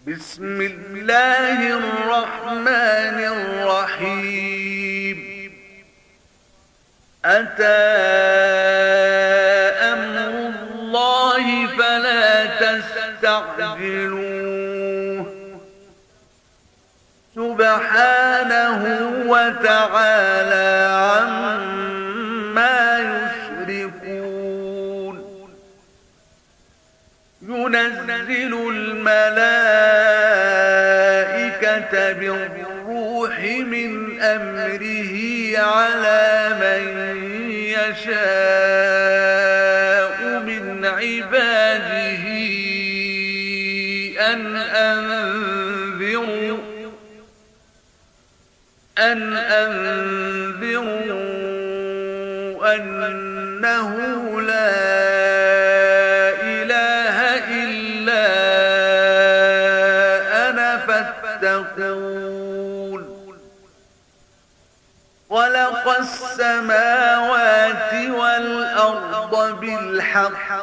بسم الله الرحمن الرحيم. أتى أمر الله فلا تستعجلوه سبحانه وتعالى عما يشركون. ينزل الملائكة بالروح من أمره على من يشاء من عباده أن أنذروا أنه لا إله إلا أنا فاتقون. خلق السماوات والأرض بالحق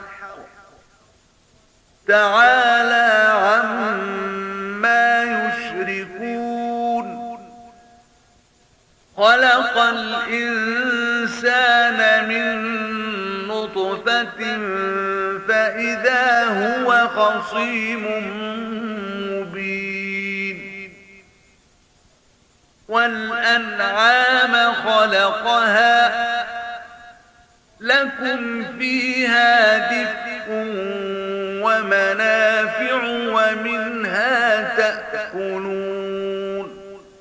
تعالى عما يشركون. خلق الإنسان من نطفة فإذا هو خصيم مبين. والأنعام خلقها لكم فيها دفء ومنافع ومنها تأكلون.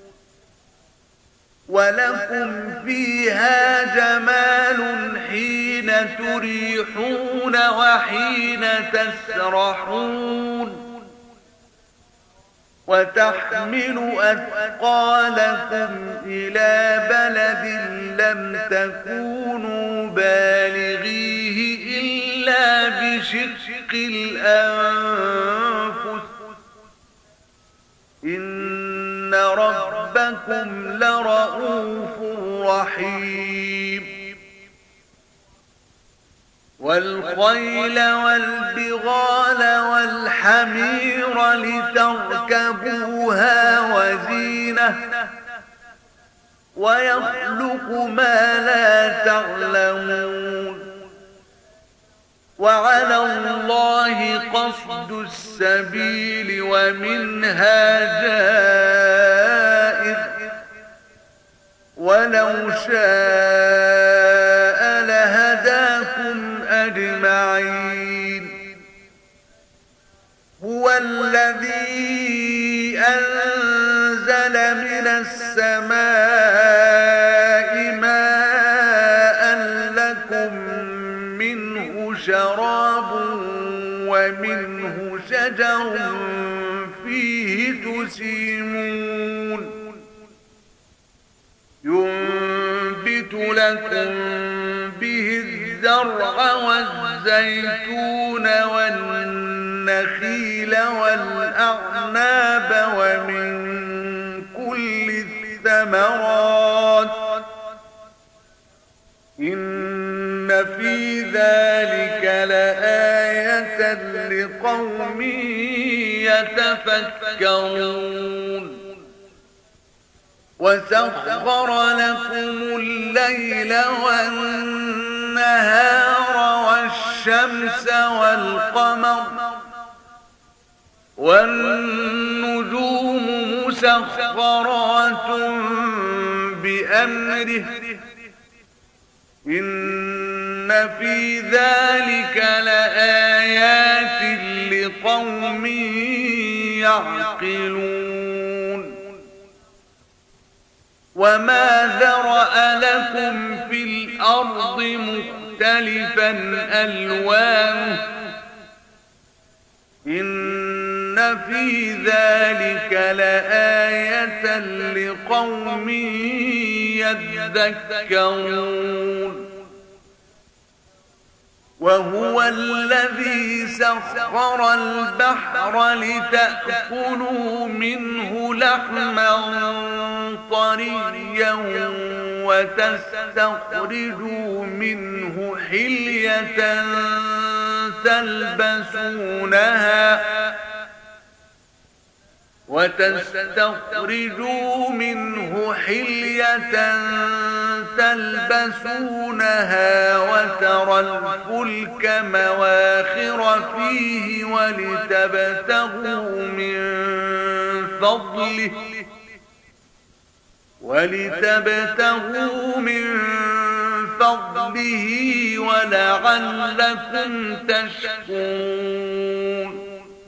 ولكم فيها جمال حين تريحون وحين تسرحون. وتحمل أثقالكم إلى بلد لم تكونوا بالغيه إلا بشق الأنفس إن ربكم لرؤوف رحيم. والخيل والبغال والحمير لتركبوها وزينة ويخلق ما لا تعلمون. وعلى الله قصد السبيل ومنها جائر ولو شاء لهداكم أجمعين. هو الذي أنزل من السماء ماء لكم منه شراب ومنه شجر فيه تسيمون. ينبت لكم به الزرع والزيتون والنخيل والأعناب ومن كل الثمرات إن في ذلك لآية لقوم يتفكرون. وسخر لكم الليل والنهار والشمس والقمر والنجوم مسخرات بأمره إن في ذلك لآيات لقوم يعقلون. وما ذرأ لكم في الأرض مختلفا ألوانه إن في ذلك لآية لقوم يذكرون. وهو الذي سخر البحر لتأكلوا منه لحما طريا وتستخرجوا منه حلية تلبسونها. تلبسونها وتستخرجوا منه حلية تلبسونها وترى الفلك مواخر فيه ولتبتغوا من فضله ولعلكم تشكرون.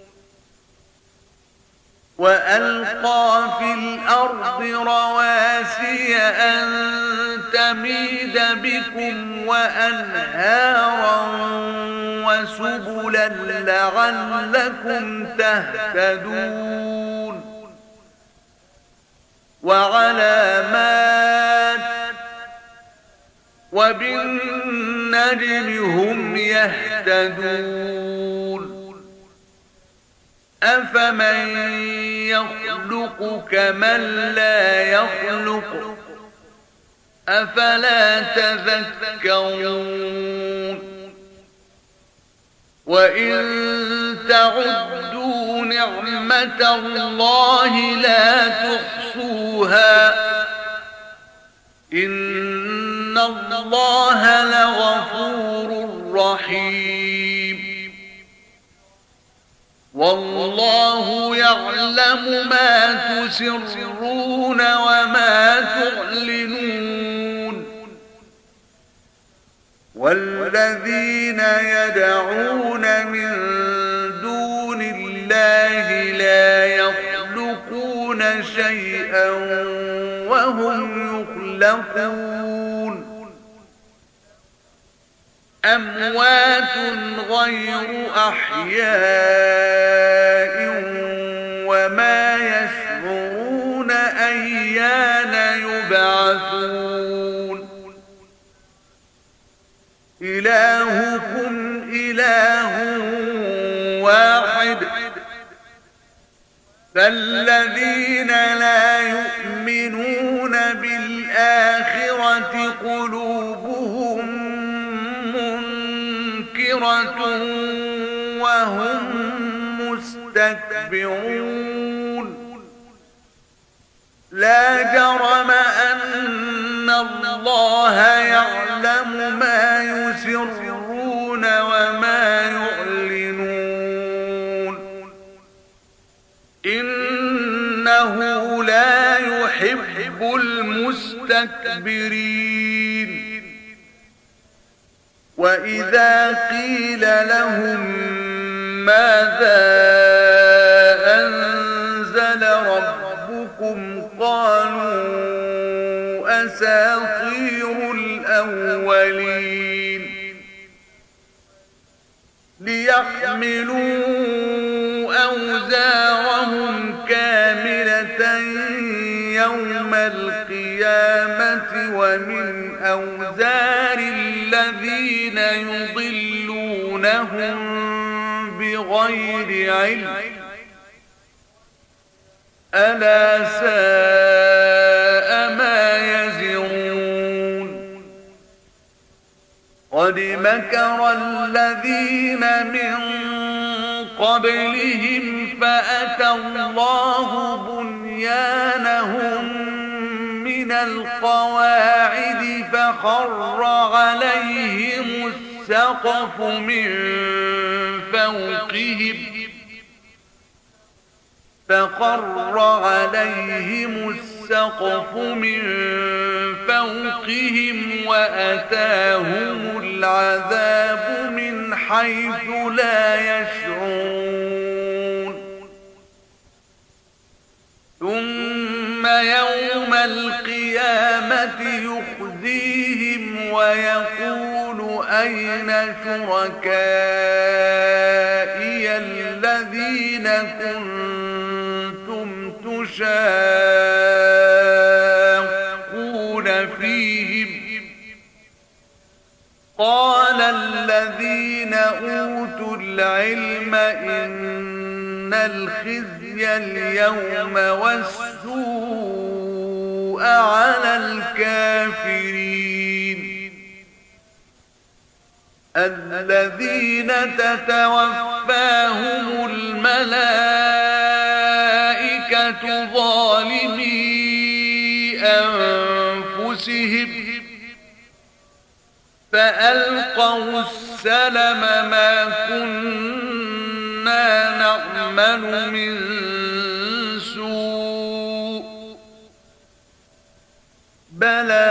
وألقى في الأرض رواسي أن تميد بكم وأنهارا وسبلا لعلكم تهتدون. وعلامات وبالنجم هم يهتدون. أفمن يخلق كمن لا يخلق أفلا تذكرون. وإن تعدوا نعمة الله لا تحصوها إن الله لغفور رحيم. والله يعلم ما تسرون وما تعلنون. والذين يدعون من دون الله لا يخلقون شيئا وهم يخلقون. أموات غير أحياء وما يشعرون أيان يبعثون. إلهكم إله واحد فالذين لا يؤمنون بالآخرة قلوبهم منكرة وهم مستكبرون. لا جرم أن الله يعلم ما يسرون وما يعلنون. إنه لا يحب المستكبرين. وإذا قيل لهم ماذا أنزل ربكم قالوا أساطير الأولين. ليحملوا أوزارهم كاملة يوم القيامة ومن أوزار الذين يضلونهم بغير علم ألا ساء ما يزرون. قد مكر الذين من قبلهم فأتى الله بنيانهم من القواعد فخر عليهم السقف من فوقهم وأتاهم العذاب من حيث لا يشعرون. ثم يوم القيامة يخزيهم ويقول أين شركائي الذين كنتم تشاقون فيهم. قال الذين أوتوا العلم إن الخزي اليوم والسوء على الكافرين الذين تتوفاهم الملائكة ظالمي أنفسهم فألقوا السلم ما كنا نعمل من سوء بلى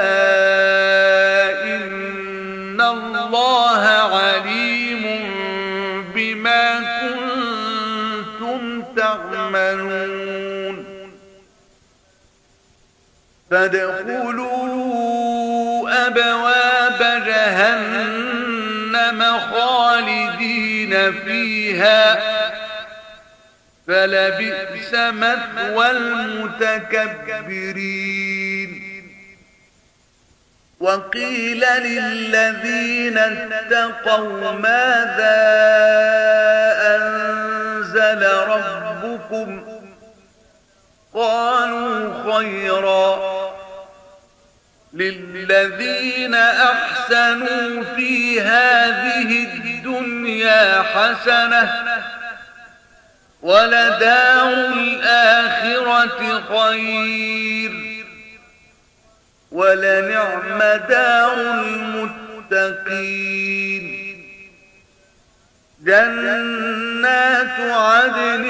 إن الله عليم بما كنتم تعملون فادخلوا أبواب جهنم خالدين فيها فلبئس مثوى المتكبرين وقيل للذين اتقوا ماذا أنزل ربكم قالوا خيرا للذين أحسنوا في هذه الدنيا حسنة ولدار الآخرة خير ولنعم دار المتقين جنات عدن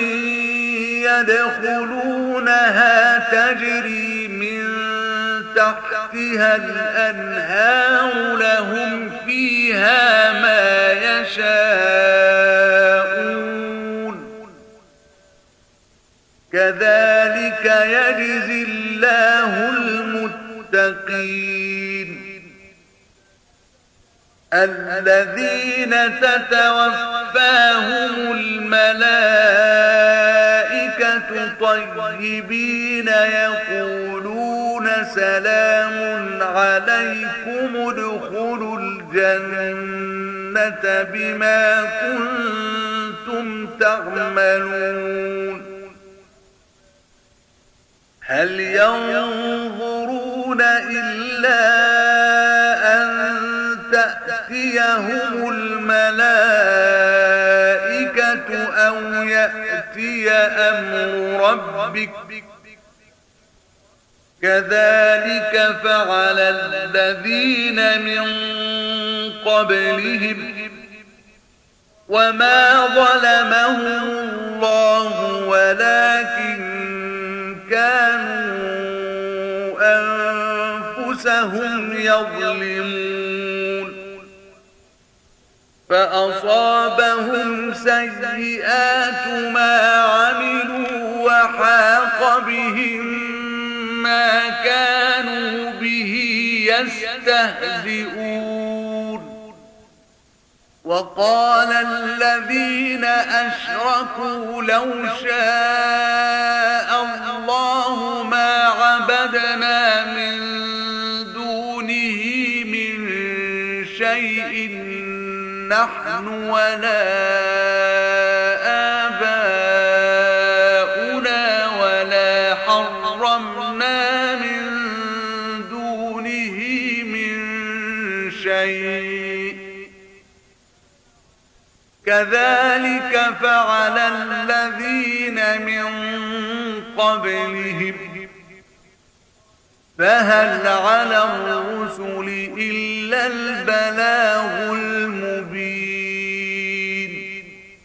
يدخلونها تجري من تحتها الأنهار لهم فيها ما يشاءون كذلك يجزي الله المتقين الذين تتوفاهم الملائكة طيبين يقولون سلام عليكم ادخلوا الجنة بما كنتم تعملون هل ينظرون إلا أن تأتيهم الملائكة أو يأتي أمر ربك كذلك فعل الذين من قبلهم وما ظلمهم الله ولكن كانوا أنفسهم يظلمون فأصابهم سيئات ما عملوا وحاق بهم ما كانوا به يستهزئون وقال الذين أشركوا لو شاء الله ما عبدنا من دونه من شيء نحن ولا آباؤنا ولا حرمنا من دونه من شيء كذلك فعل الذين من قبلهم فهل على الرسل إلا البلاغ المبين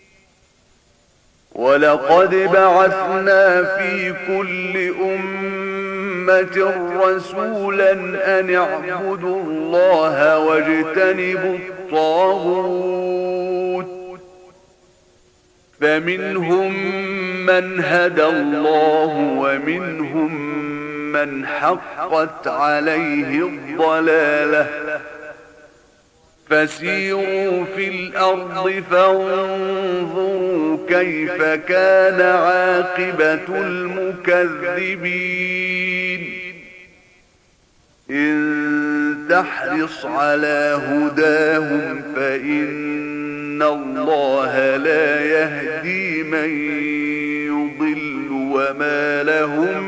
ولقد بعثنا في كل أمة رسولا أن اعبدوا الله واجتنبوا الطاغوت فمنهم من هدى الله ومنهم من حقت عليه الضلالة فسيروا في الأرض فانظروا كيف كان عاقبة المكذبين إن تحرص على هداهم فإن الله لا يهدي من يضل وما لهم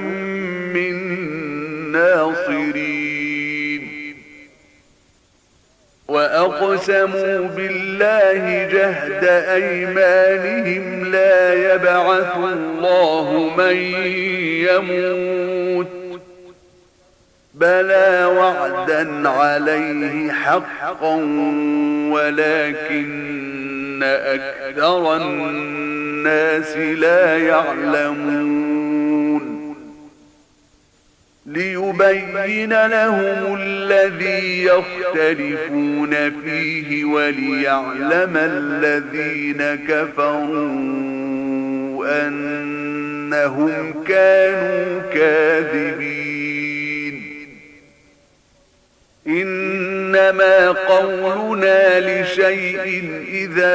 من ناصرين وأقسموا بالله جهد أيمانهم لا يبعث الله من يموت بلى وعدا عليه حقا ولكن أكثر الناس لا يعلمون ليبين لهم الذي يختلفون فيه وليعلم الذين كفروا أنهم كانوا كاذبين إنما قولنا لشيء إذا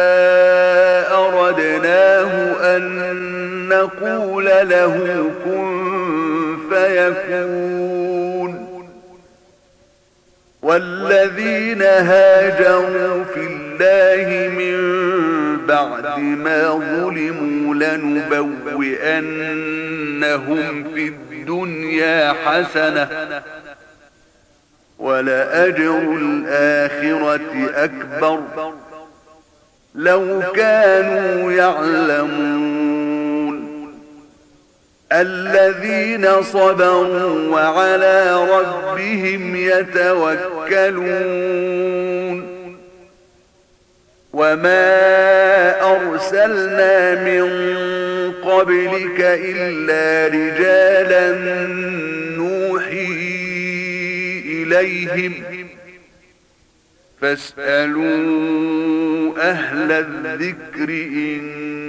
أردناه أن نقول له كن فيكون والذين هاجروا في الله من بعد ما ظلموا لنبوئنهم في الدنيا حسنة ولأجر الآخرة أكبر لو كانوا يعلمون الذين صبروا وعلى ربهم يتوكلون وما أرسلنا من قبلك إلا رجالا نوحي إليهم فاسألوا أهل الذكر إن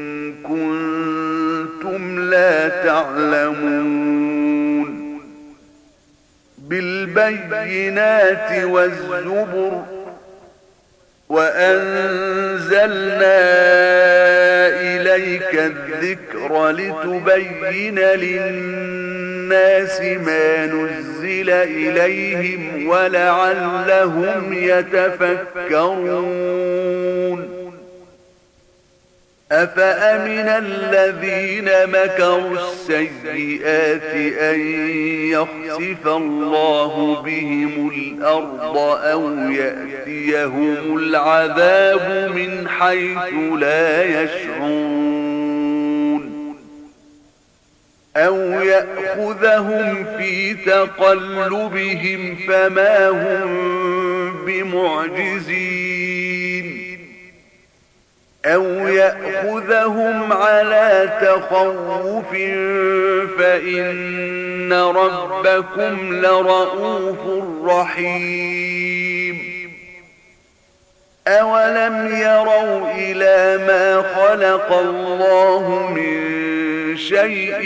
كنتم لا تعلمون بالبينات والزبر وأنزلنا إليك الذكر لتبين للناس ما نزل إليهم ولعلهم يتفكرون أفأمن الذين مكروا السيئات أن يخسف الله بهم الأرض أو يأتيهم العذاب من حيث لا يشعرون أو يأخذهم في تقلبهم فما هم بمعجزين أو يأخذهم على تخوف فإن ربكم لرؤوف رحيم أولم يروا إلى ما خلق الله من شيء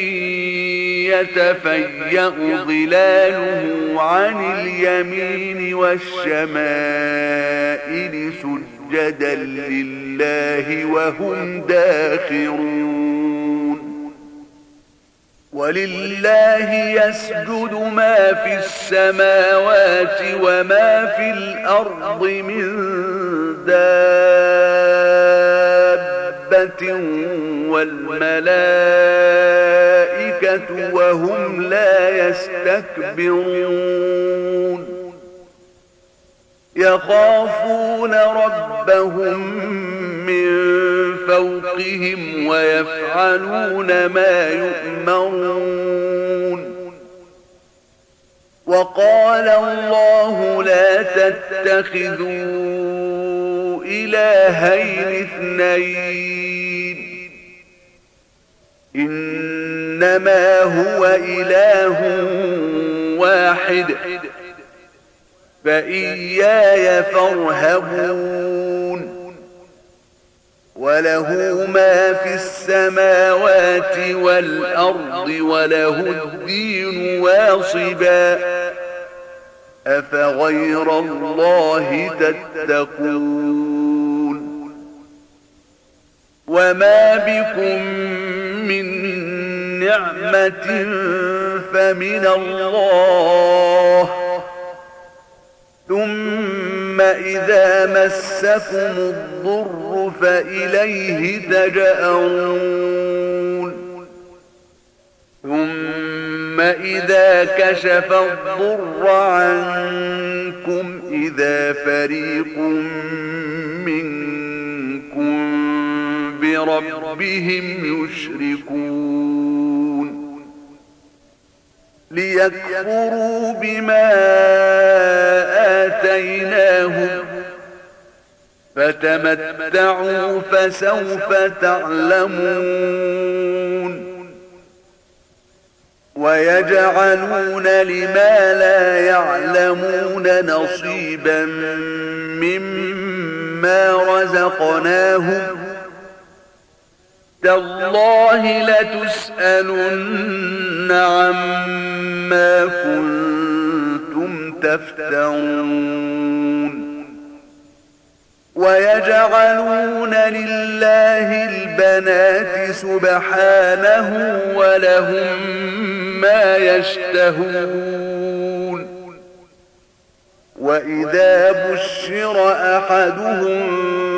يتفيأ ظلاله عن اليمين والشمائل سجدا لله وهم داخرون ولله يسجد ما في السماوات وما في الأرض من دابة والملائكة وهم لا يستكبرون يخافون ربهم من فوقهم ويفعلون ما يؤمرون وقال الله لا تتخذوا إلهين اثنين إنما هو إله واحد فإياي فارهبون وله ما في السماوات والأرض وله الدين واصبا أفغير الله تتقون وما بكم من نعمة فمن الله ثم إذا مسكم الضر فإليه تجأرون ثم إذا كشف الضر عنكم إذا فريق منكم بربهم يشركون ليكفروا بما آتيناهم فتمتعوا فسوف تعلمون ويجعلون لما لا يعلمون نصيبا مما رزقناهم تالله لتسألن عما كنتم تفترون ويجعلون لله البنات سبحانه ولهم ما يشتهون وإذا بشر أحدهم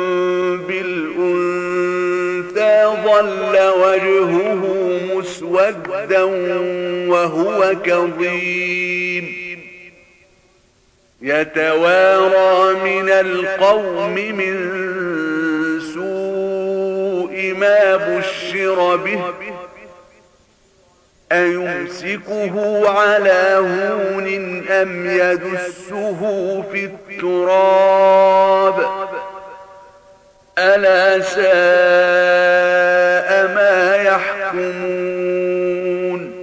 بالأنثى ظل وجهه مسودا وهو كظيم يتوارى من القوم من سوء ما بشر به أيمسكه على هون أم يدسه في التراب ألا ساء ما يحكمون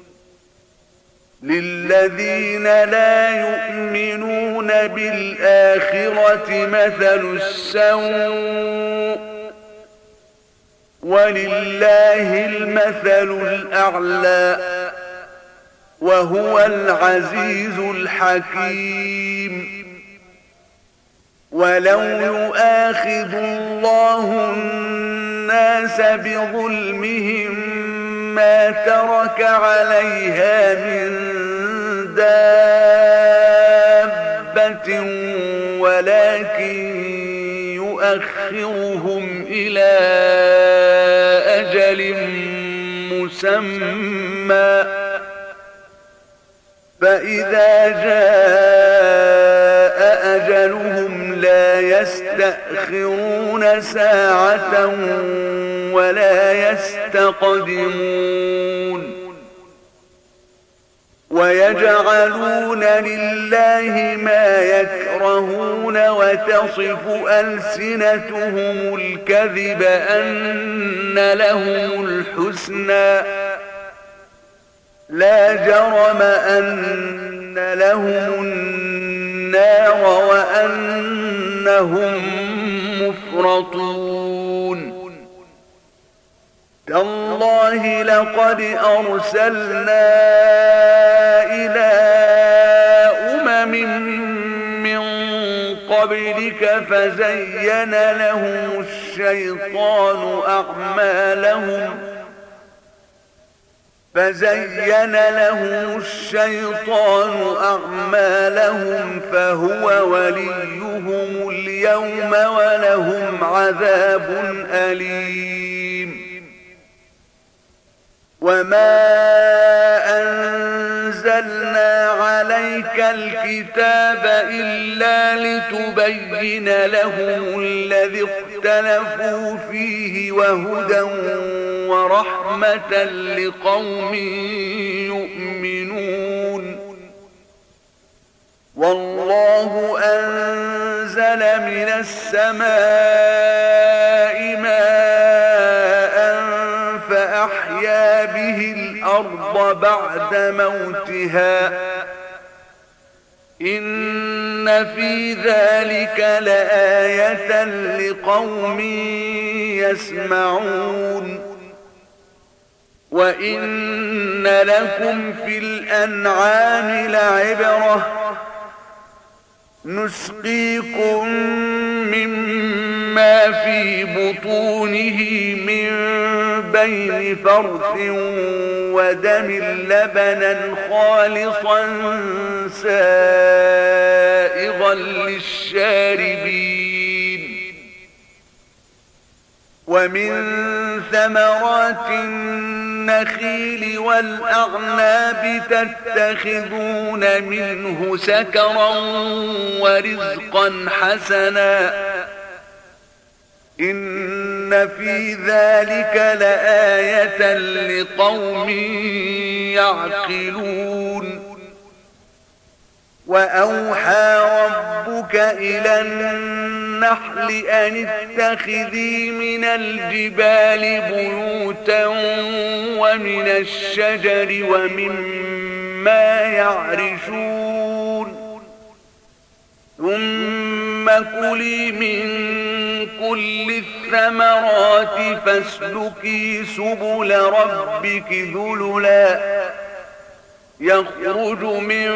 للذين لا يؤمنون بالآخرة مثل السوء ولله المثل الأعلى وهو العزيز الحكيم ولو يؤاخذ الله الناس بظلمهم ما ترك عليها من دابة ولكن يؤخرهم إلى أجل مسمى فإذا جاء أجلهم لا يستأخرون ساعة ولا يستقدمون ويجعلون لله ما يكرهون وتصف ألسنتهم الكذب أن لهم الحسنى لا جرم أن لهم النار وأنهم مفرطون تالله لقد أرسلنا إلى من قبلك فزين لهم الشيطان أعمالهم فهو وليهم اليوم ولهم عذاب أليم وما أنزلنا عليك الكتاب إلا لتبين لهم الذي اختلفوا فيه وهدى ورحمة لقوم يؤمنون والله أنزل من السماء ماء فأحيا به الأرض بعد موتها إن في ذلك لآية لقوم يسمعون وإن لكم في الأنعام لعبرة نسقيكم مما في بطونه من بين فرث ودم لبنا خالصا سائغا للشاربين ومن ثمرات النخيل والأعناب تتخذون منه سكرا ورزقا حسنا إن في ذلك لآية لقوم يعقلون وأوحى ربك إلى النحل أن اتخذي من الجبال بيوتا ومن الشجر ومما يعرشون ثم كلي من كل الثمرات فاسلكي سبل ربك ذللا يخرج من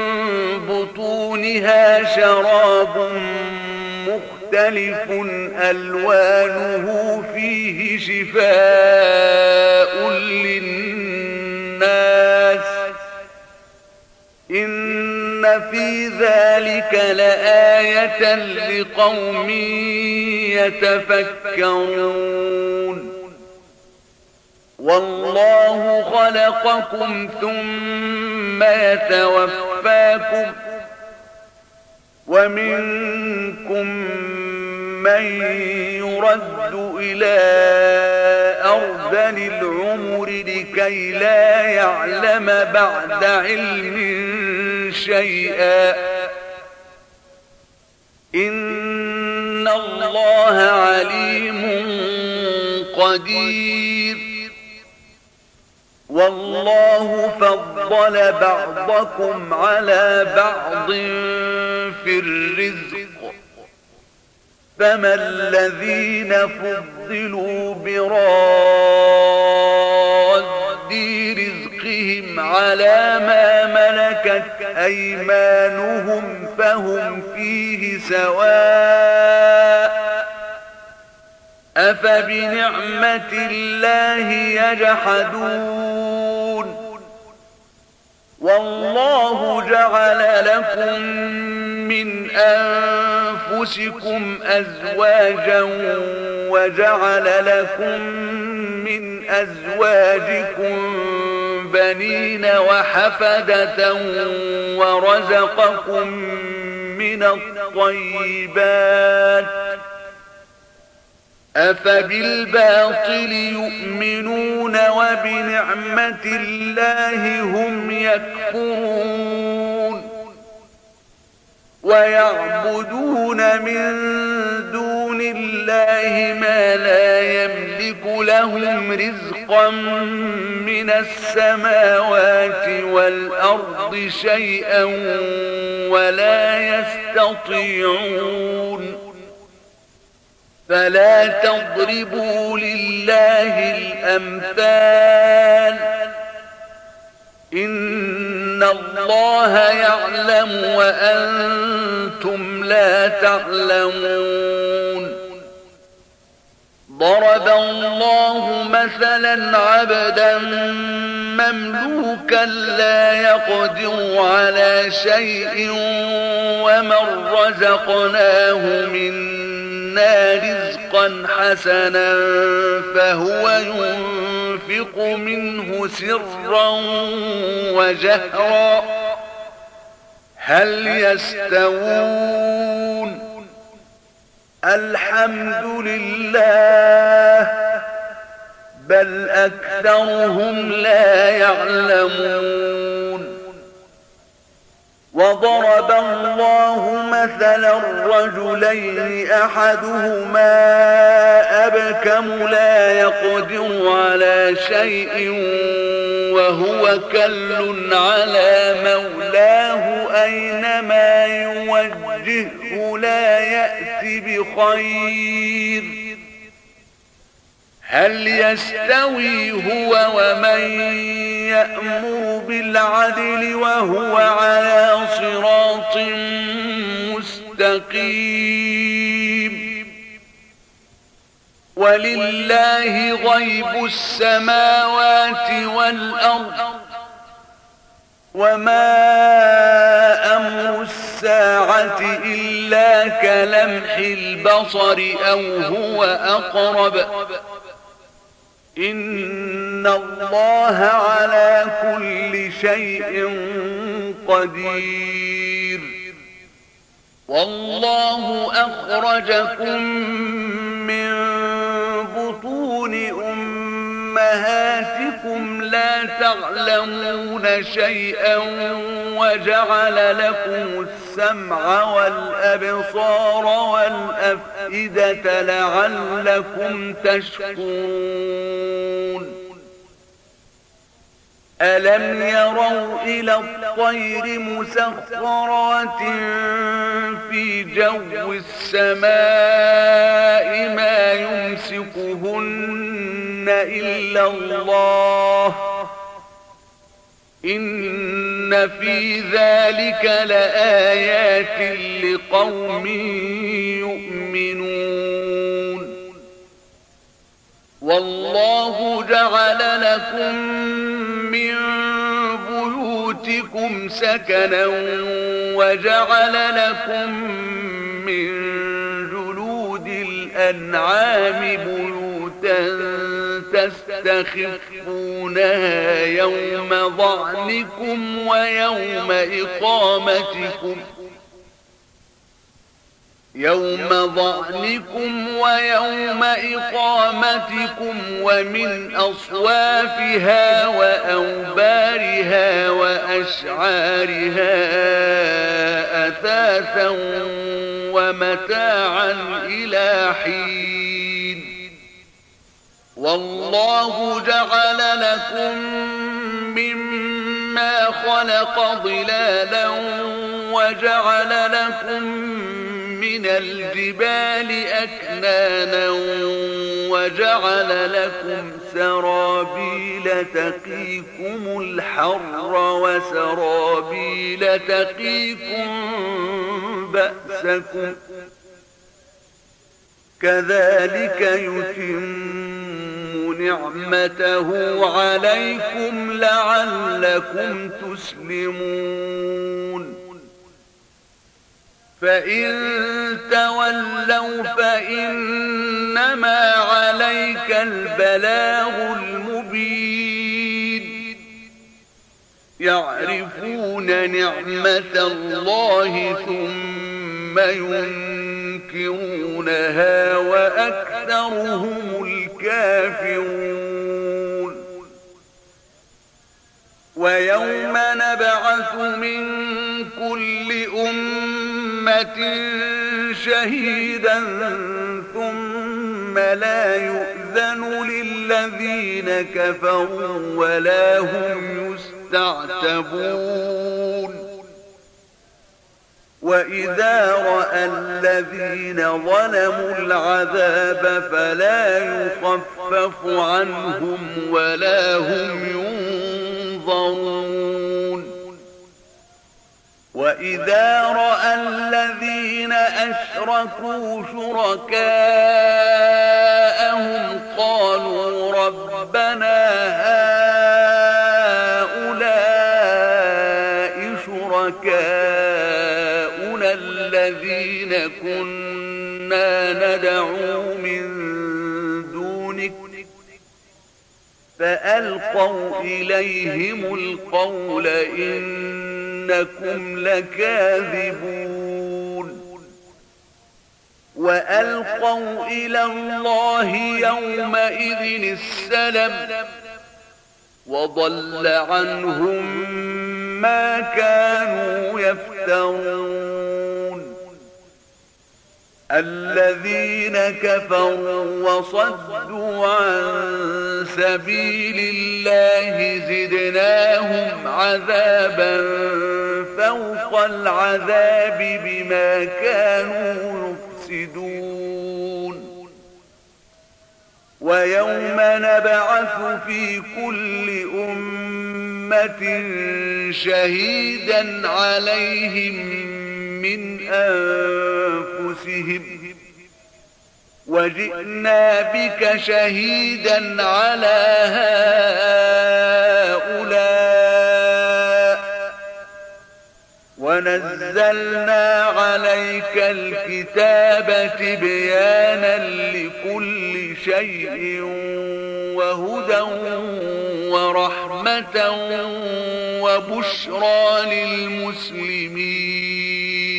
بطونها شراب مختلف ألوانه فيه شفاء للناس إن في ذلك لآية لقوم يتفكرون والله خلقكم ثم يتوفاكم ومنكم من يرد إلى أرذل العمر لكي لا يعلم بعد علم شيئا إن الله عليم قدير والله فضل بعضكم على بعض في الرزق فما الذين فضلوا براد رزقهم على ما ملكت أيمانهم فهم فيه سواء أفبنعمة الله يجحدون والله جعل لكم من أنفسكم أزواجا وجعل لكم من أزواجكم بنين وحفدة ورزقكم من الطيبات أفبالباطل يؤمنون وبنعمة الله هم يكفرون ويعبدون من دون الله ما لا يملك لهم رزقا من السماوات والأرض شيئا ولا يستطيعون فلا تضربوا لله الأمثال إن الله يعلم وأنتم لا تعلمون ضرب الله مثلا عبدا مملوكا لا يقدر على شيء ومن رزقناه منا رزقا حسنا فهو ينفق منه سرا وجهرا هل يستوون الحمد لله بل أكثرهم لا يعلمون وضرب الله مثلا رجلين أحدهما أبكم لا يقدر على شيء وهو كل على مولاه أينما يوجهه لا يأتي بخير هل يستوي هو ومن يأمر بالعدل وهو على صراط مستقيم ولله غيب السماوات والأرض وما أمر الساعة إلا كلمح كلمح البصر أو هو أقرب إن الله على كل شيء قدير والله أخرجكم من بطون أمهاتكم لا تعلمون شيئا وجعل لكم السمع والأبصار والأفئدة لعلكم تشكرون ألم يروا إلى الطير مسخرات في جو السماء ما يمسكهن إلا الله إن في ذلك لآيات لقوم يؤمنون والله جعل لكم من بيوتكم سكنا وجعل لكم من جلود الأنعام بيوتا تستخفونها يوم ظعنكم ويوم إقامتكم ومن أصوافها وأوبارها وأشعارها أثاثا ومتاعا إلى حين والله جعل لكم مما خلق ظلالا وجعل لكم من الجبال أكنانا وجعل لكم سرابيل تقيكم الحر وسرابيل تقيكم بأسكم كذلك يتم نعمته عليكم لعلكم تسلمون فإن تولوا فإنما عليك البلاغ المبين يعرفون نعمة الله ثم ينكرونها وأكثرهم الكافرون ويوم نبعث من كل أمة شهيدا ثم لا يؤذن للذين كفروا ولا هم يستعتبون وإذا رأى الذين ظلموا العذاب فلا يخفف عنهم ولا هم ينظرون وإذا رأى الذين أشركوا شركاءهم قالوا ربنا هؤلاء شركاؤنا الذين كنا ندعو من دونك فألقوا إليهم القول إنكم لكاذبون وألقوا إلى الله يومئذ السلم وضل عنهم ما كانوا يفترون الذين كفروا وصدوا عن سبيل الله زدناهم عذابا فوق العذاب بما كانوا يفسدون ويوم نبعث في كل أمة شهيدا عليهم من أنفسهم وجئنا بك شهيدا على هؤلاء ونزلنا عليك الكتاب تبيانا لكل شيء وهدى ورحمة وبشرى للمسلمين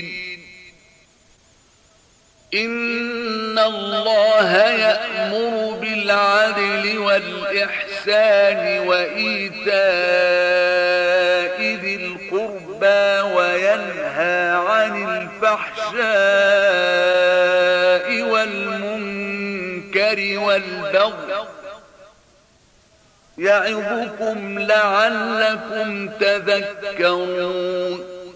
إن الله يأمر بالعدل والإحسان وإيتاء ذي القربى وينهى عن الفحشاء والمنكر والبغي يعظكم لعلكم تذكرون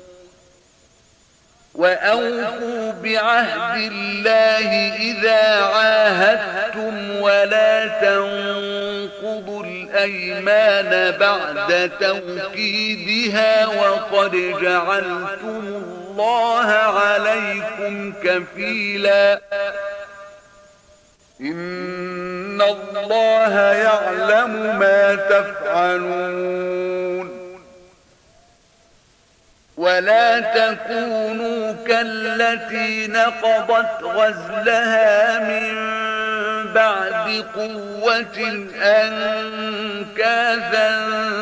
وأوفوا بعهد الله إذا عاهدتم ولا تنقضوا الأيمان بعد توكيدها وقد جعلتم الله عليكم كفيلا إن الله يعلم ما تفعلون ولا تكونوا كالتي نقضت غزلها من بعد قوة أنكاثا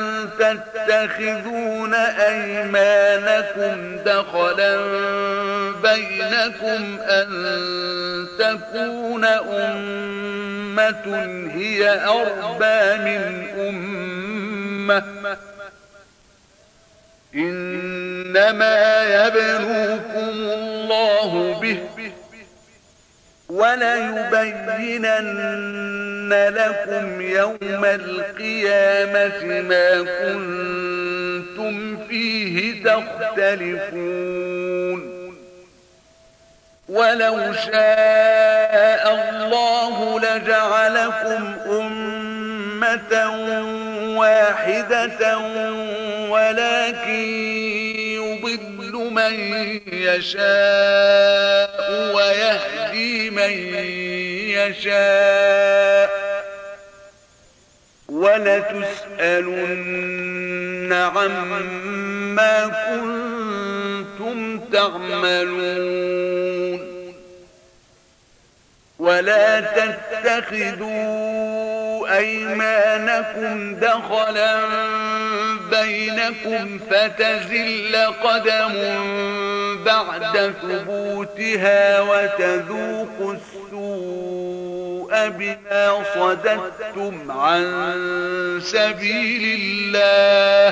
تتخذون أيمانكم دخلا بينكم أن تكون أمة هي أربى من أمة إنما يبلوكم الله به وليبينن لكم يوم القيامة ما كنتم فيه تختلفون ولو شاء الله لجعلكم أمة واحدة ولكن يضل من يشاء ويهدي من يشاء ولتسألن عما كنتم تعملون ولا تتخذوا أيمانكم دخلا بينكم فتزل قدم بعد ثبوتها وتذوقوا السوء بما صددتم عن سبيل الله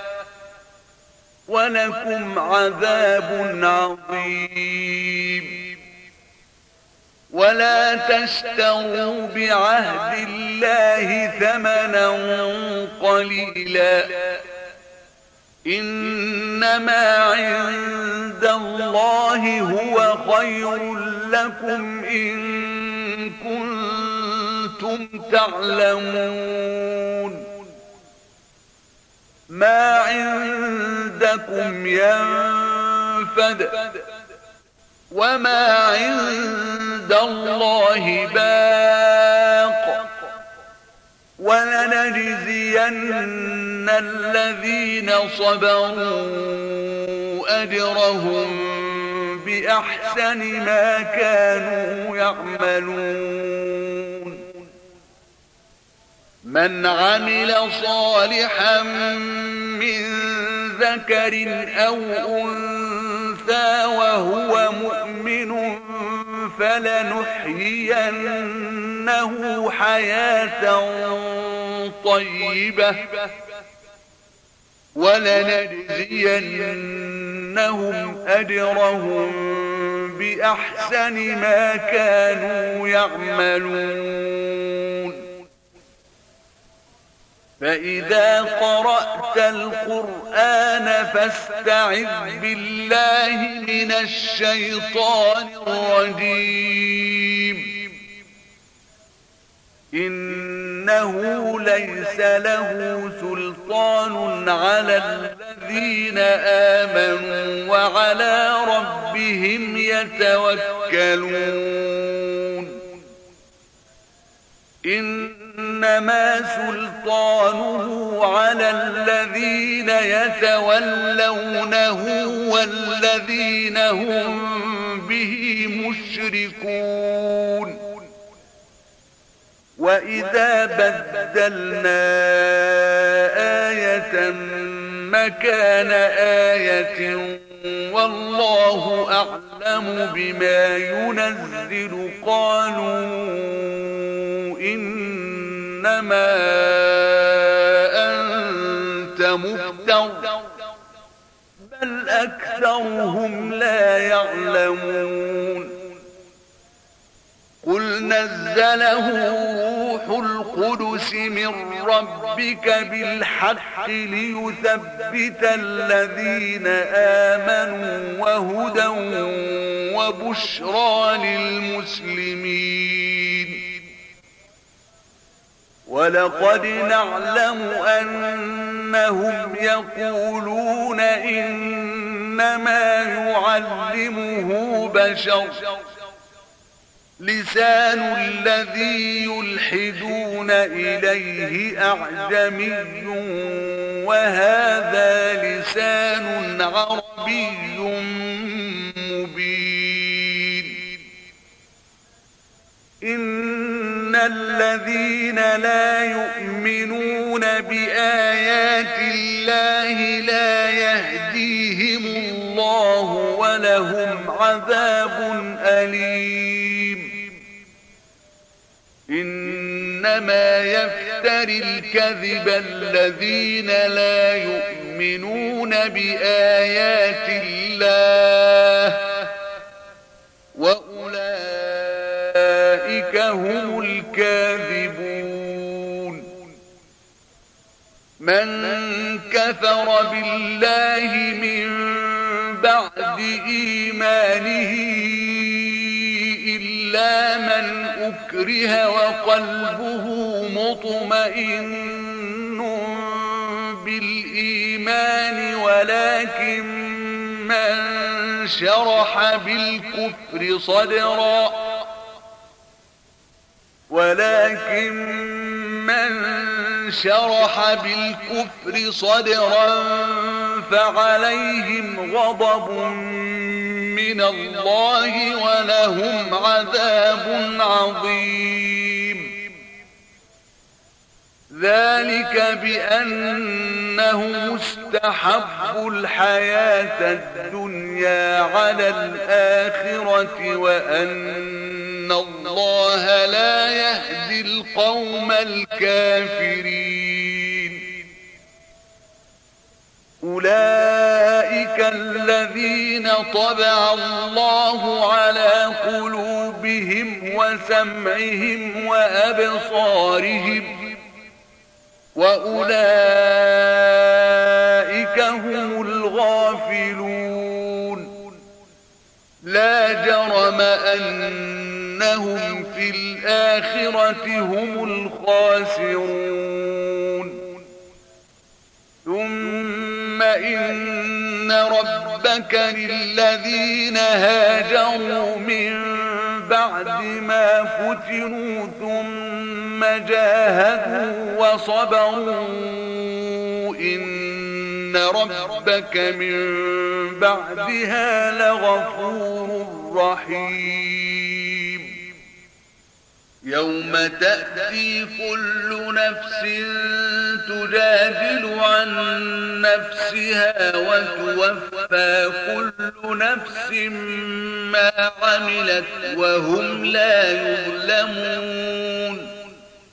ولكم عذاب عظيم ولا تشتروا بعهد الله ثمنا قليلا إنما عند الله هو خير لكم إن كنتم تعلمون ما عندكم ينفد وما عند الله باق ولنجزين الذين صبروا أجرهم بأحسن ما كانوا يعملون من عمل صالحا من ذكر أو أنثى وهو مؤمن فلنحيينه حياة طيبة ولنجزينهم أجرهم بأحسن ما كانوا يعملون فإذا قرأت القرآن فاستعذ بالله من الشيطان الرجيم إنه ليس له سلطان على الذين آمنوا وعلى ربهم يتوكلون إنما سلطانه على الذين يتولونه والذين هم به مشركون وإذا بدلنا آية مكان آية والله أعلم بما ينزل قالوا إنما أنت مفتر بل أكثرهم لا يعلمون قل نزله روح القدس من ربك بالحق ليثبت الذين آمنوا وهدى وبشرى للمسلمين ولقد نعلم أنهم يقولون إنما يعلمه بشر لسان الذي يلحدون إليه أعجمي وهذا لسان عربي مبين إن الذين لا يؤمنون بآيات الله لا يهديهم الله ولهم عذاب أليم إنما يفتري الكذب الذين لا يؤمنون بآيات الله وأولئك هم الكاذبون من كفر بالله من بعد إيمانه إلا من أكره وقلبه مطمئن بالإيمان ولكن من شرح بالكفر صدرا فعليهم غضب من الله ولهم عذاب عظيم ذلك بأنه استحب الحياة الدنيا على الآخرة وأن الله لا يهدي القوم الكافرين أولئك الذين طبع الله على قلوبهم وسمعهم وأبصارهم وأولئك هم الغافلون لا جرم أنهم في الآخرة هم الخاسرون ثم إن ربك للذين هاجروا من بعد ما فتنوا ثم جاهدوا وصبروا إن ربك من بعدها لغفور رحيم يوم تأتي كل نفس تجادل عن نفسها وتوفى كل نفس ما عملت وهم لا يظلمون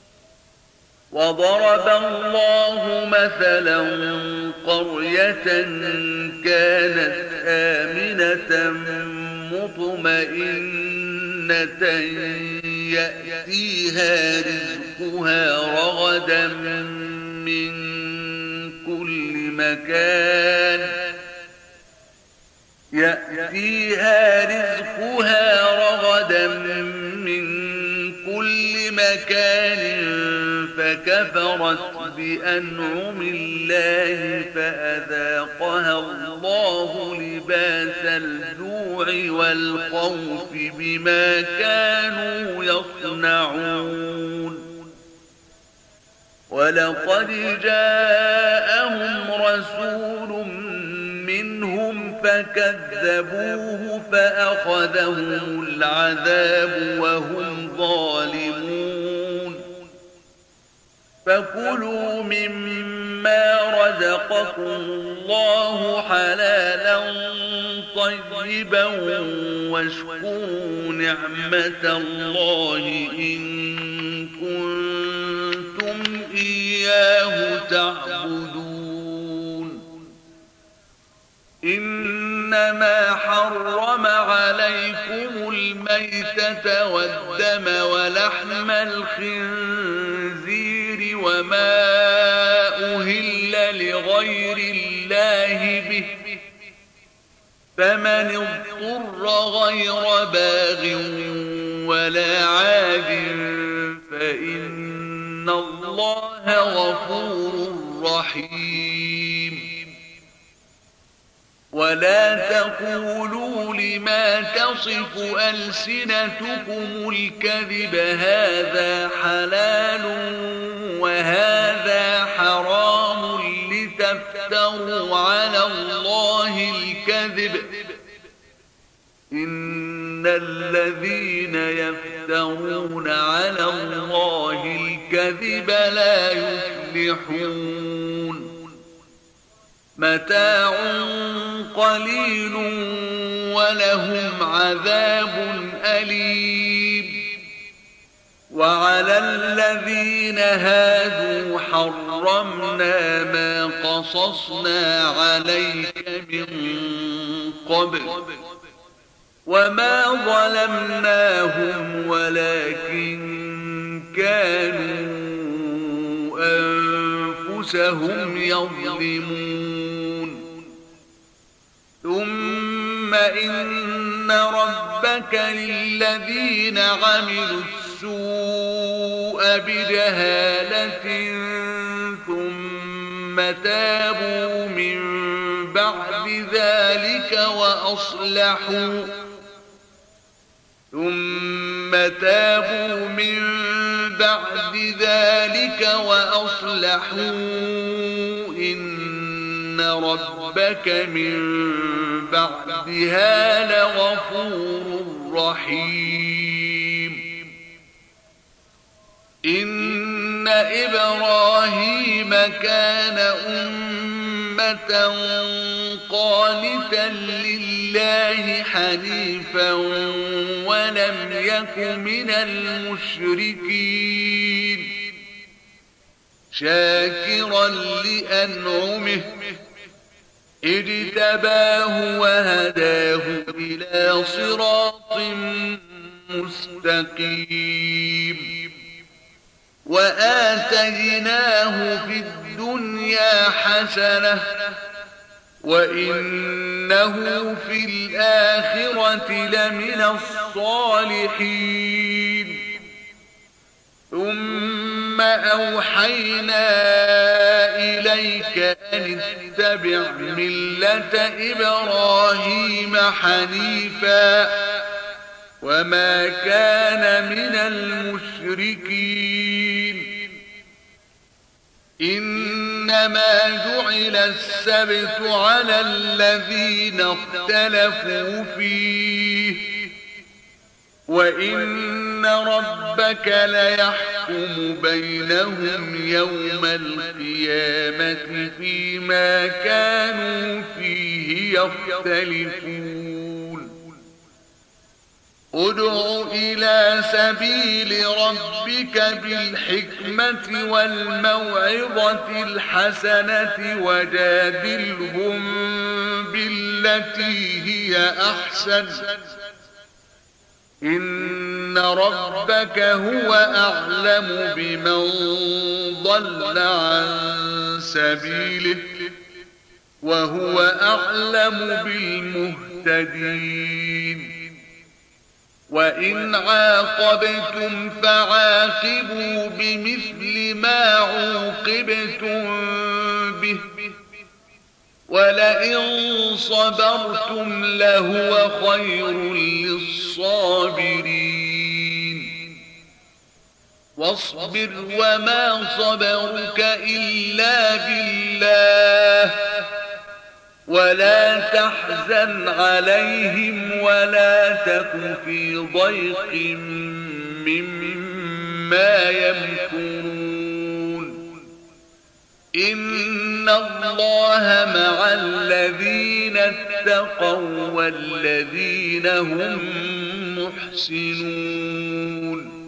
وضرب الله مثلا قرية كانت آمنة مطمئنة يأتيها رزقها رغدا من كل مكان فكفرت بأنعم الله فأذاقها الله لباس الجوع والخوف بما كانوا يصنعون ولقد جاءهم رسول منهم فكذبوه فأخذهم العذاب وهم ظالمون فكلوا مما رزقكم الله حلالا طيبا واشكروا نعمة الله إن كنتم إياه تعبدون إنما حرم عليكم الميتة والدم ولحم الخنزير وما أهل لغير الله به فمن اضطر غير باغ ولا عاد فإن الله غفور رحيم ولا تقولوا لما تصف ألسنتكم الكذب هذا حلال وهذا حرام لتفتروا على الله الكذب إن الذين يفترون على الله الكذب لا يفلحون متاع قليل ولهم عذاب أليم وعلى الذين هادوا حرمنا ما قصصنا عليك من قبل وما ظلمناهم ولكن كانوا أنفسهم يظلمون ثم إن ربك للذين عملوا السوء بجهالة ثم تابوا من بعد ذلك وأصلحوا إن ربك من بعدها لغفور رحيم إن إبراهيم كان أمة قانتا لله حنيفا ولم يك من المشركين شاكرا لأنعمه اجتباه وهداه إلى صراط مستقيم وآتيناه في الدنيا حسنة وإنه في الآخرة لمن الصالحين ثم أوحينا إليك أن اتبع ملة إبراهيم حنيفا وما كان من المشركين إنما جعل السبت على الذين اختلفوا فيه وإن ربك ليحكم بينهم يوم القيامة فيما كانوا فيه يختلفون ادع إلى سبيل ربك بالحكمة والموعظة الحسنة وجادلهم بالتي هي أحسن إن ربك هو أعلم بمن ضل عن سبيله وهو أعلم بالمهتدين وإن عاقبتم فعاقبوا بمثل ما عوقبتم به ولئن صبرتم لهو خير للصابرين واصبر وما صبرك إلا بالله ولا تحزن عليهم ولا تك في ضيق مما يمكرون إن الله مع الذين اتقوا والذين هم محسنون